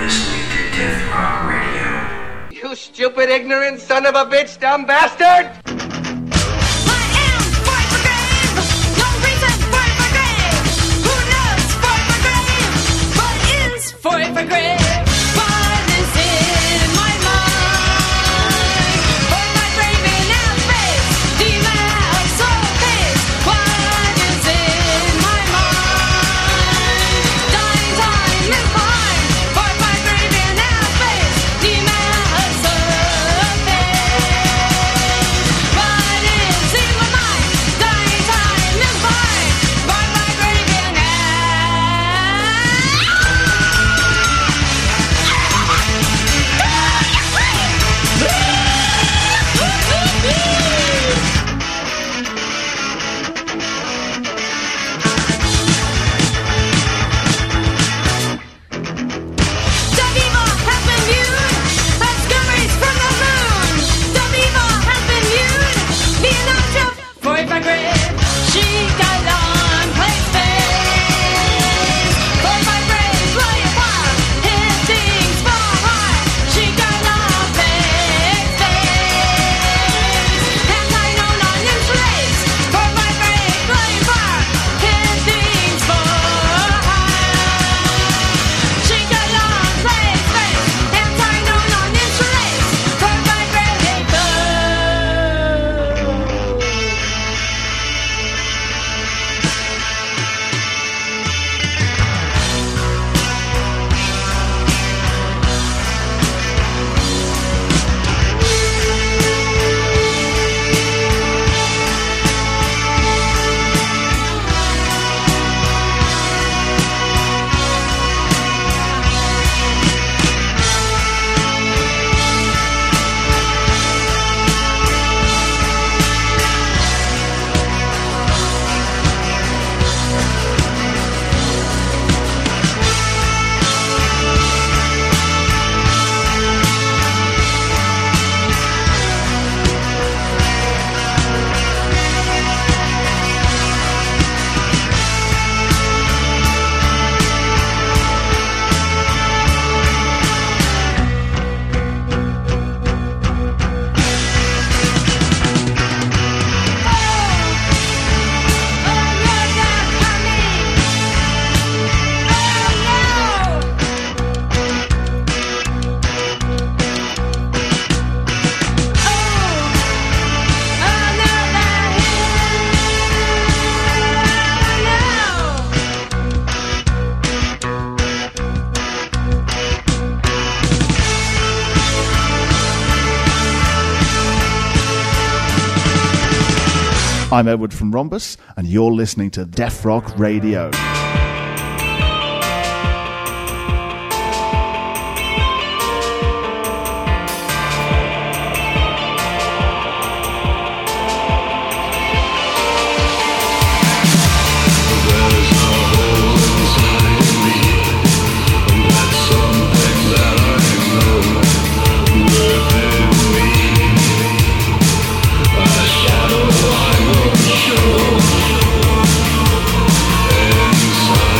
listening to Death Rock Radio. You stupid, ignorant son of a bitch, dumb bastard! Fight for grave, what is in my mind? For my brave in outspace, demon of soul pace, what is in my mind? Dying time is fine, for my brave in outspace, demon of soul pace, what is in my mind? Dying time is fine, for my brave in I'm Edward from Rhombus, and you're listening to Death Rock Radio. Inside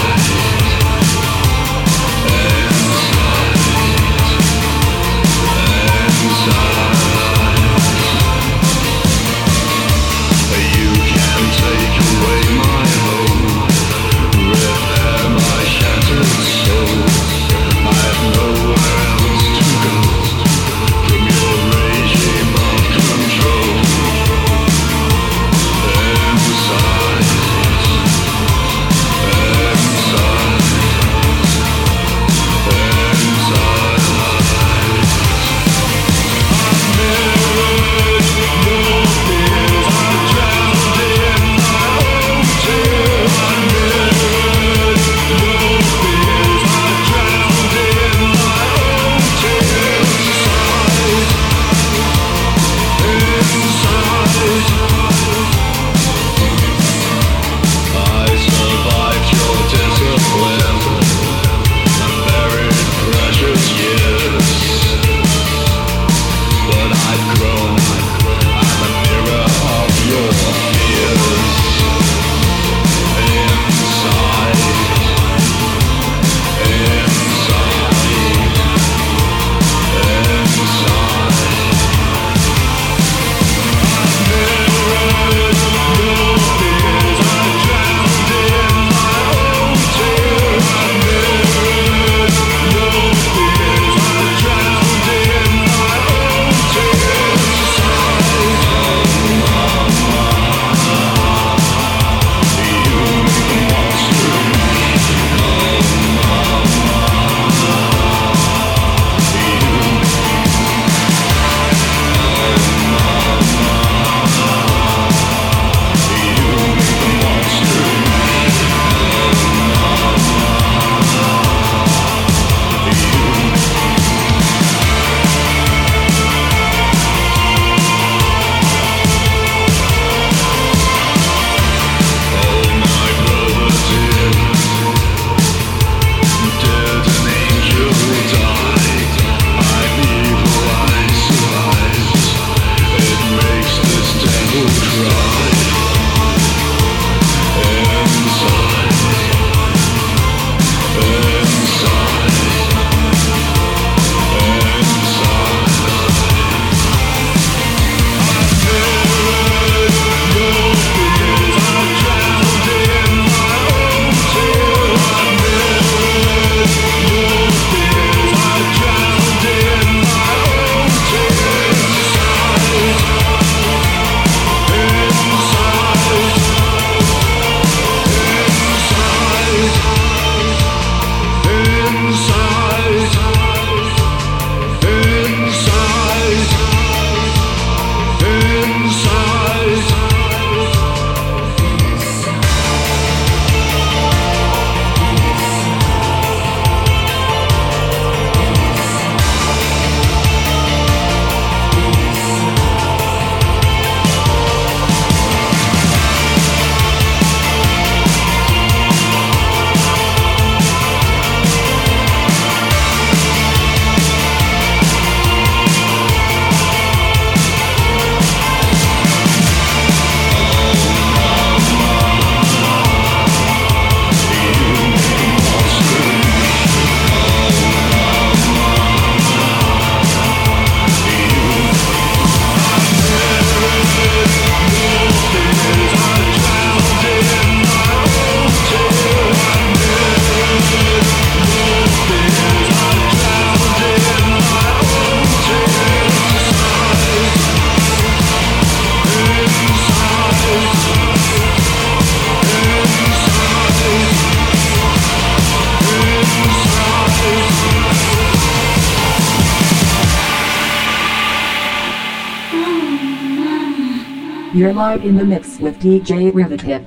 You're live in the mix with DJ Rivet Hit.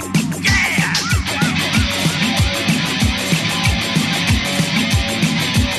Yeah!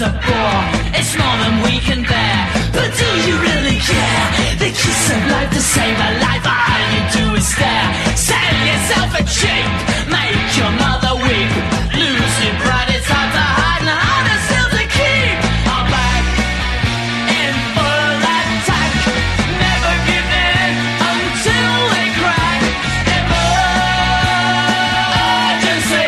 a bore. It's more than we can bear. But do you really care? The kiss of life to save a life. All you do is stare. Sell yourself a cheap. Make your mother weep. Lose your pride. It's hard to hide and harder still to keep. Our back in full attack. Never give in until they crack. Emergency.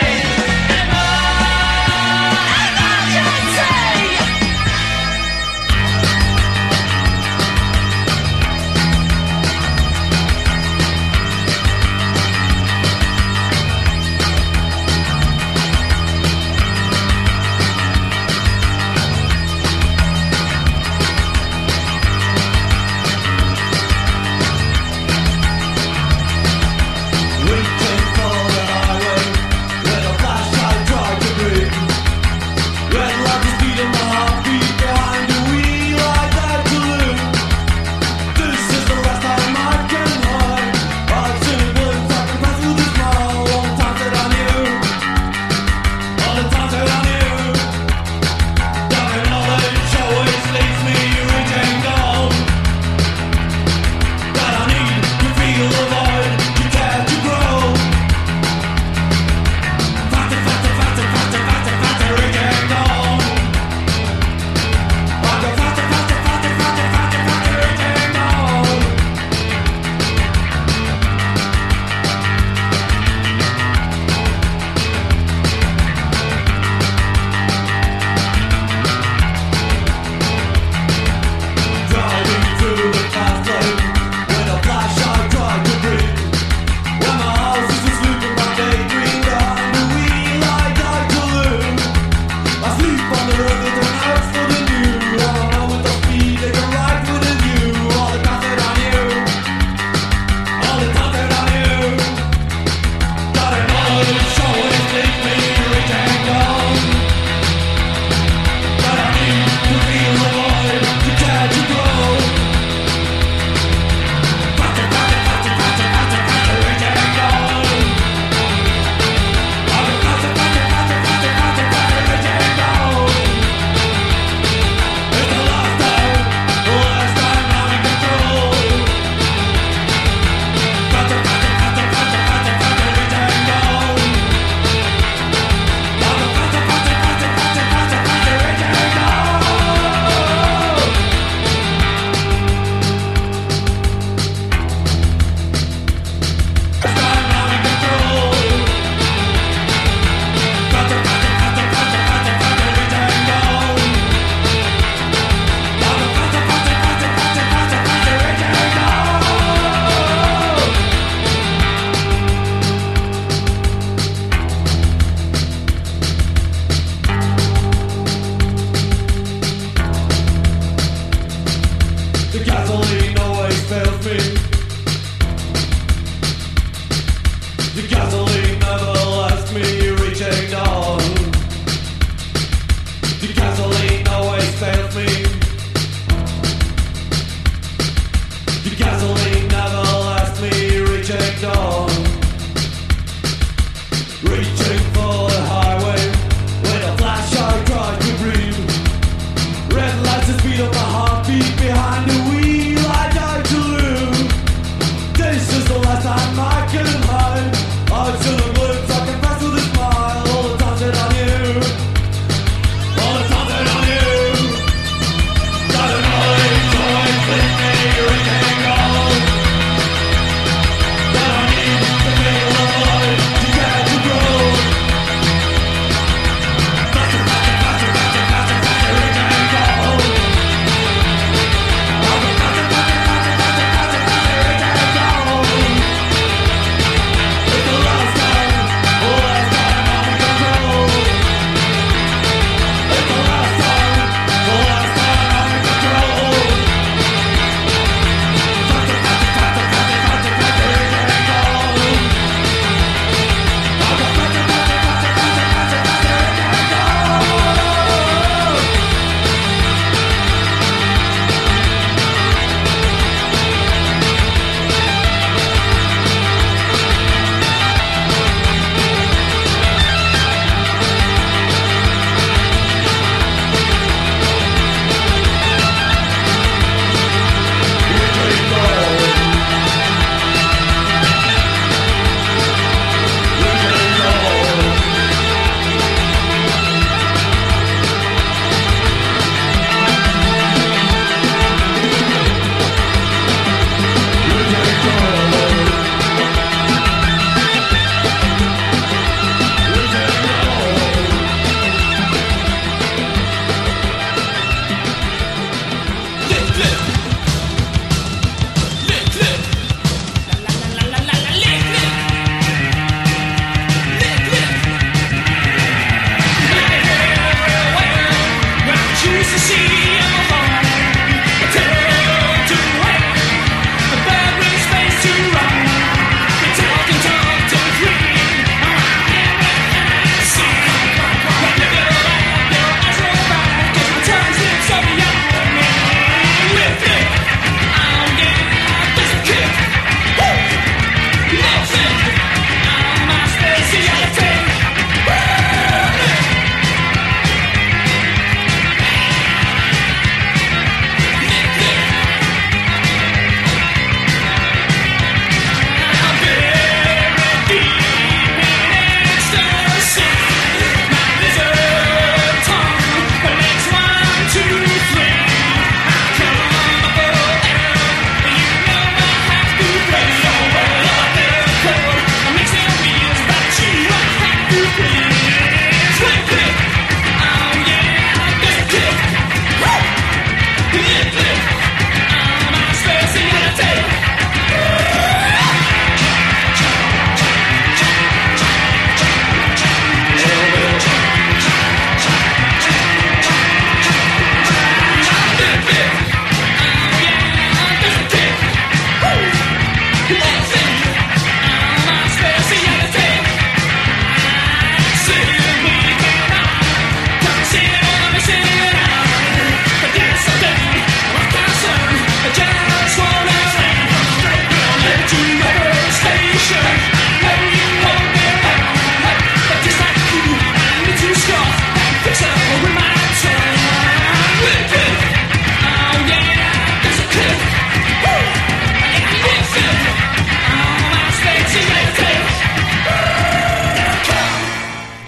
Red lights that speed up my heartbeat behind the wheel. I died to lose.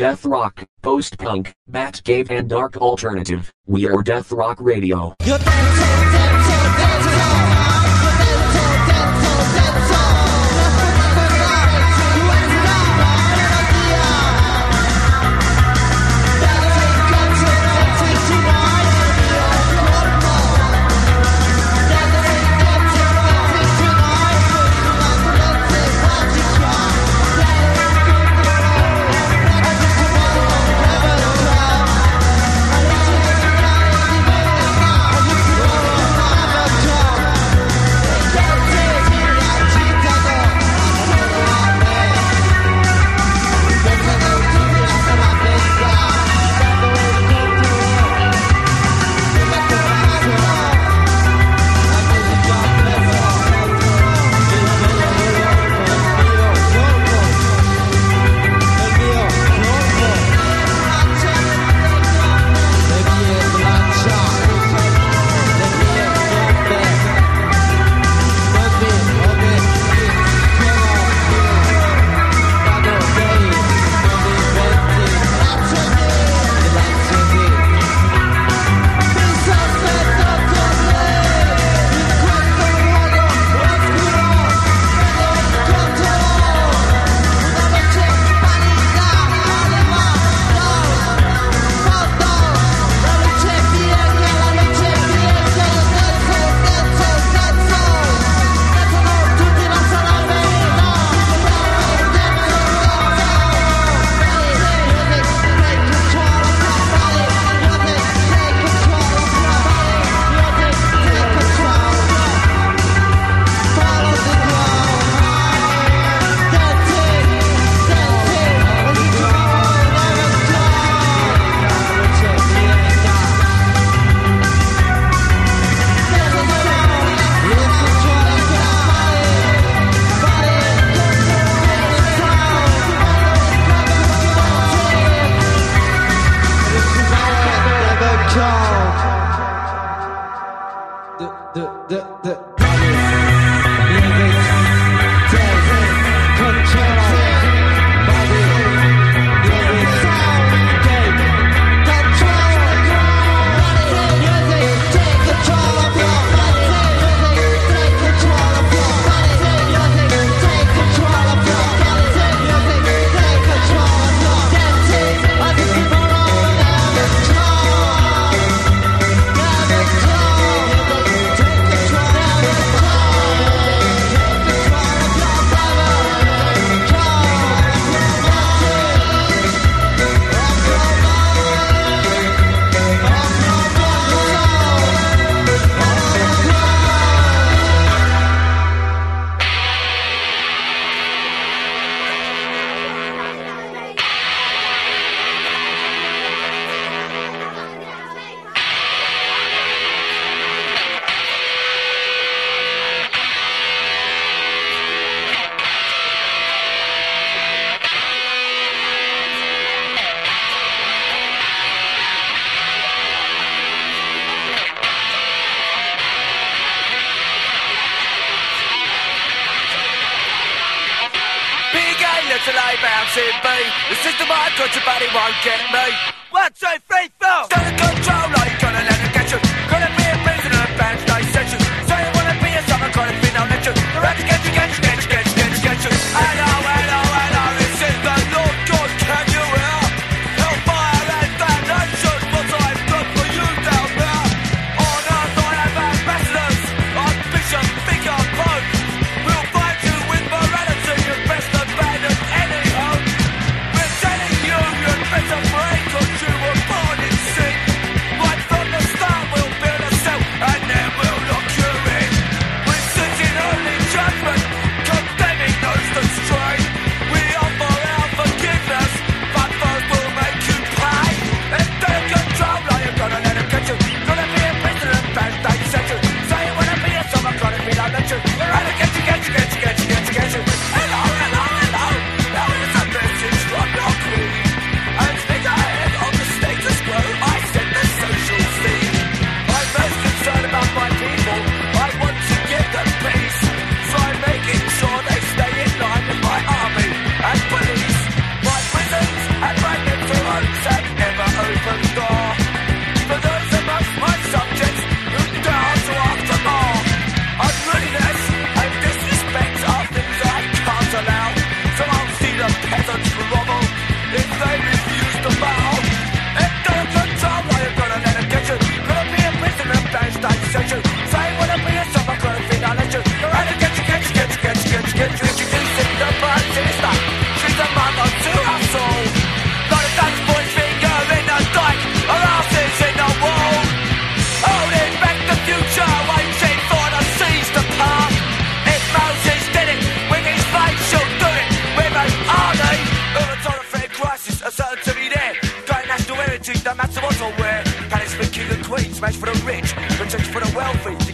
death rock, post-punk, bat-cave and dark alternative. We are Death Rock Radio. till I bounce it be. The system I've got your body won't get me. 1, 2, 3, 4. Start to control, like gonna let it get you. Gonna be a reason in a band stage session. So you wanna be a summer kind of thing, I'll let you. The rap get you. Hello, hello, hello, this is the Lord God, can you hear? Hellfire and damnation, what I've done for you down there. On earth I have ambassadors, I'm Bishop, Vicar, Pope. We'll fight you with morality, you best abandon any hope. We're telling you, you'd better pray, cause you were born in sin. Right from the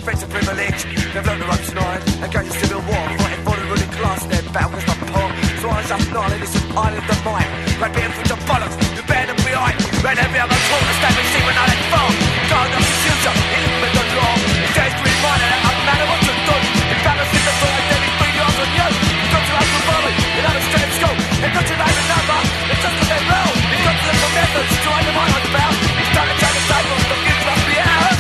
friends of privilege. They've learned the ropes tonight. Against civil war, fighting for the ruling class. Their battle was not poor. So I was up an island, it's an island of mine. Great being for your bollocks, you bear them behind. Ran every other talk to stand and see when I let fall. God of the future, in the law. It's days to remind that I'm not what to do. In balance with the thought, there is 3 yards on you. You've got to like a volley, you know the strength scope. They've got to like a number, it's just what they're real. You've got to look for methods, join the mind on the bound. It's time to turn the table, the future must be ours.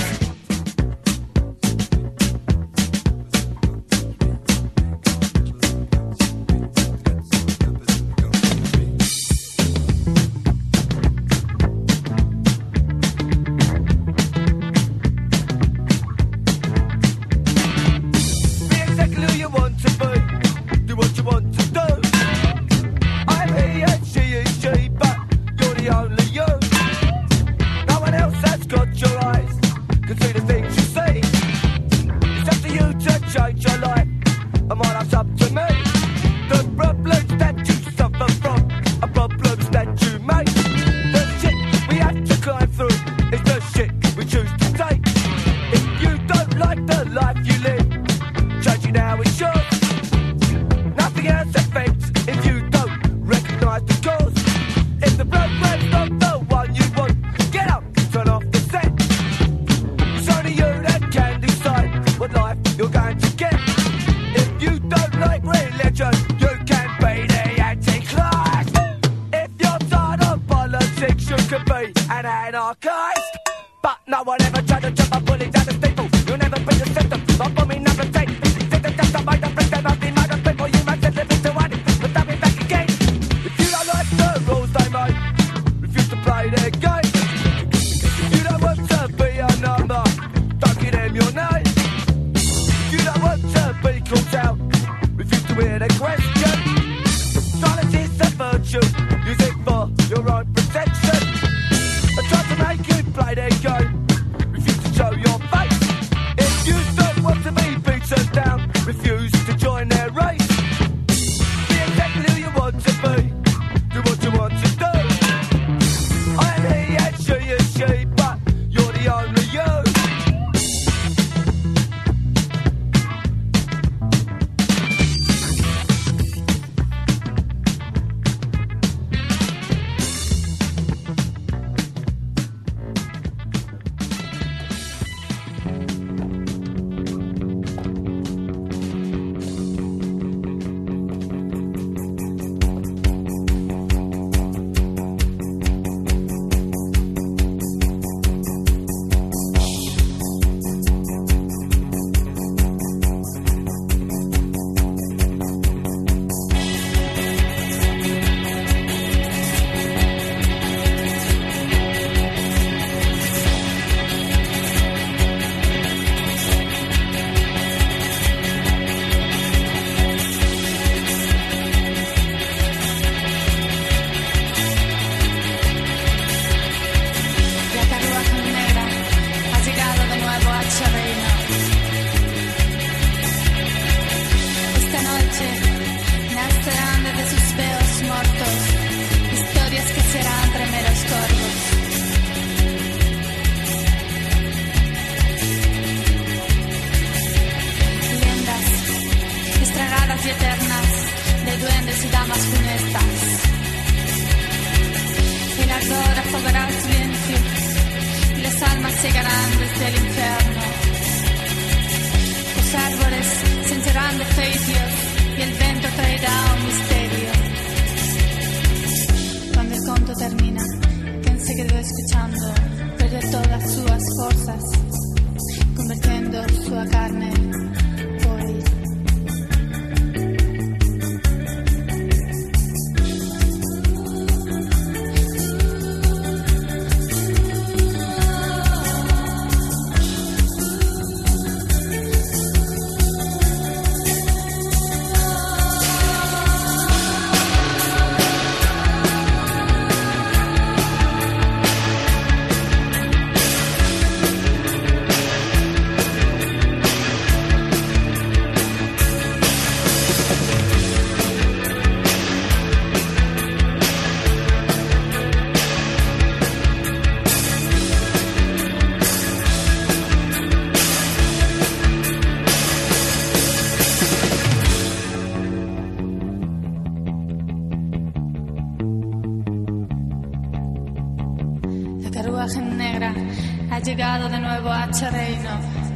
llegado de nuevo a Reino.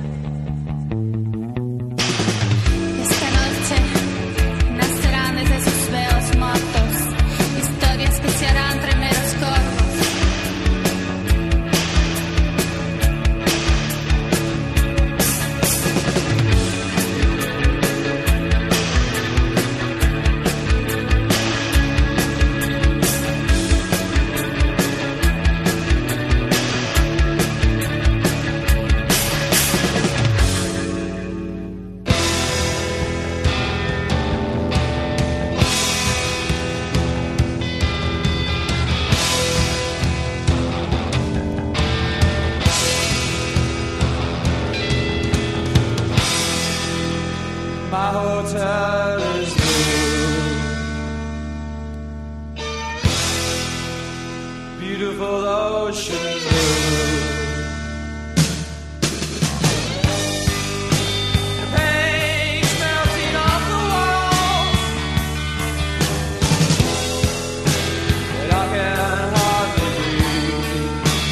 Esta noche nacerán desde sus veos muertos historias que se harán tremeros corvos. My hotel is blue. Beautiful ocean blue. The paint's melting off the walls, but I can hardly breathe.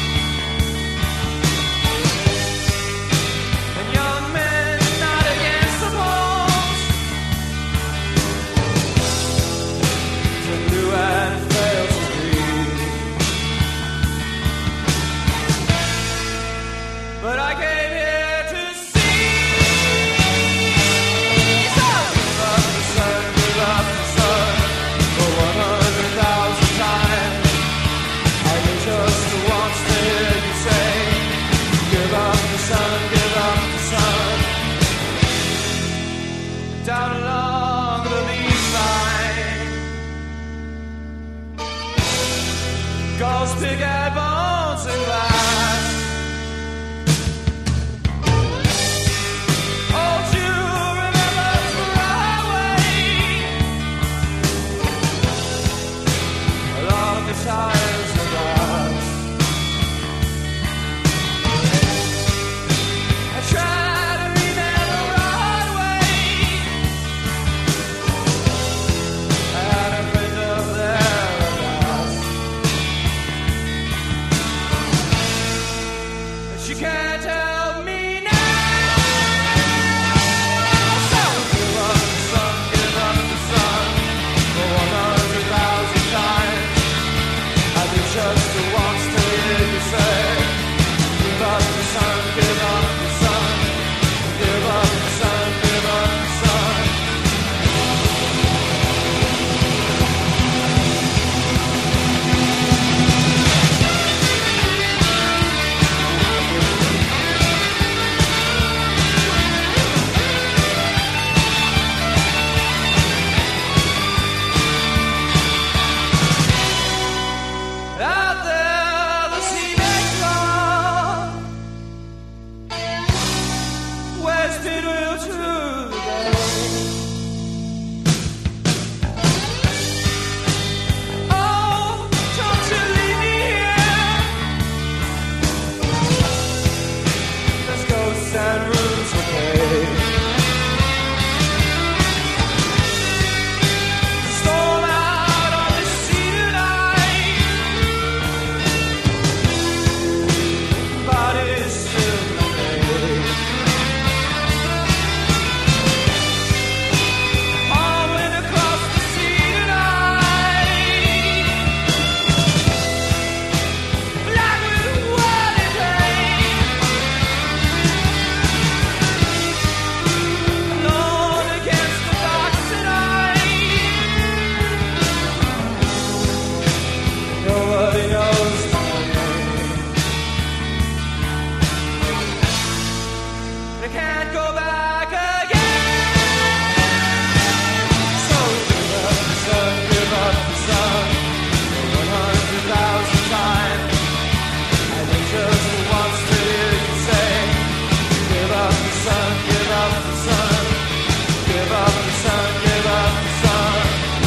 And young men not against the walls, blue and fail to breathe. But I came here to see. So give up the sun, give up the sun for 100,000 times. I need just to once to hear you say, give up the sun, give up the sun. Down along the leaf line, gulls pick at bones and glass. Oh, do you remember the highway along the tires of glass? I try to remember right way. I had a friend up there at last. But she can't help me now. So give up the sun, give up the sun for 100,000 times. I did just once to hear you say, give up the sun, give up the sun, give up the sun, give up the sun. Out there, the sea makes love. Where's Pinwheel today? Oh, don't you leave me here. There's ghosts and rooms to pay. Storm out on the sea tonight. Body's still remain. Hauling across the sea tonight, black with wedding pain. Alone against the dark tonight. Nobody knows my name. They can't go back again. So give up the sun, give up the sun for 100,000 times. I think just once to hear you say, give up the sun, give up the sun, give up the sun, give up the sun.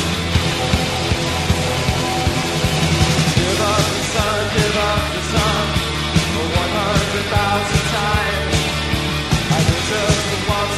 Give up the sun, give up the sun for 100,000 times. I think just once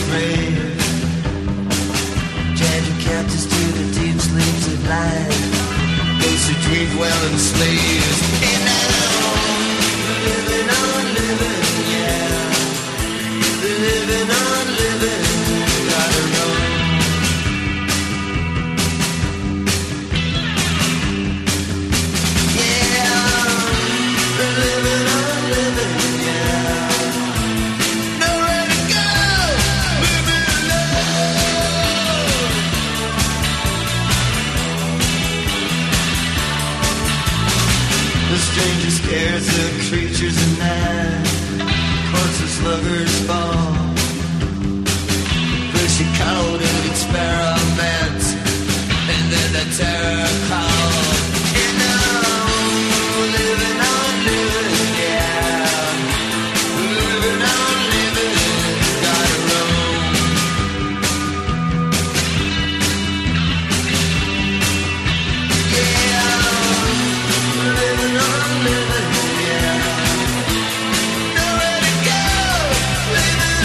grave. Dragging captives to the deep sleeps of life. Those who drink well and slaves. And now, living on living, yeah. Living on living, gotta know. Stranger scares the creatures at night. Corpses, sluggers fall. Bushy coated experiments. And then the terror call. And now, living on living, yeah. Living on living, gotta roam. Yeah. Living on living, yeah. Nowhere to go, living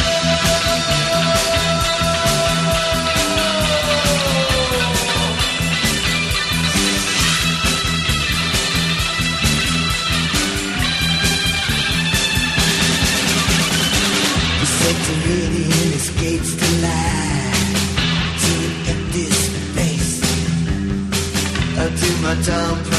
the subterranean escapes to life to an empty space. I do my time.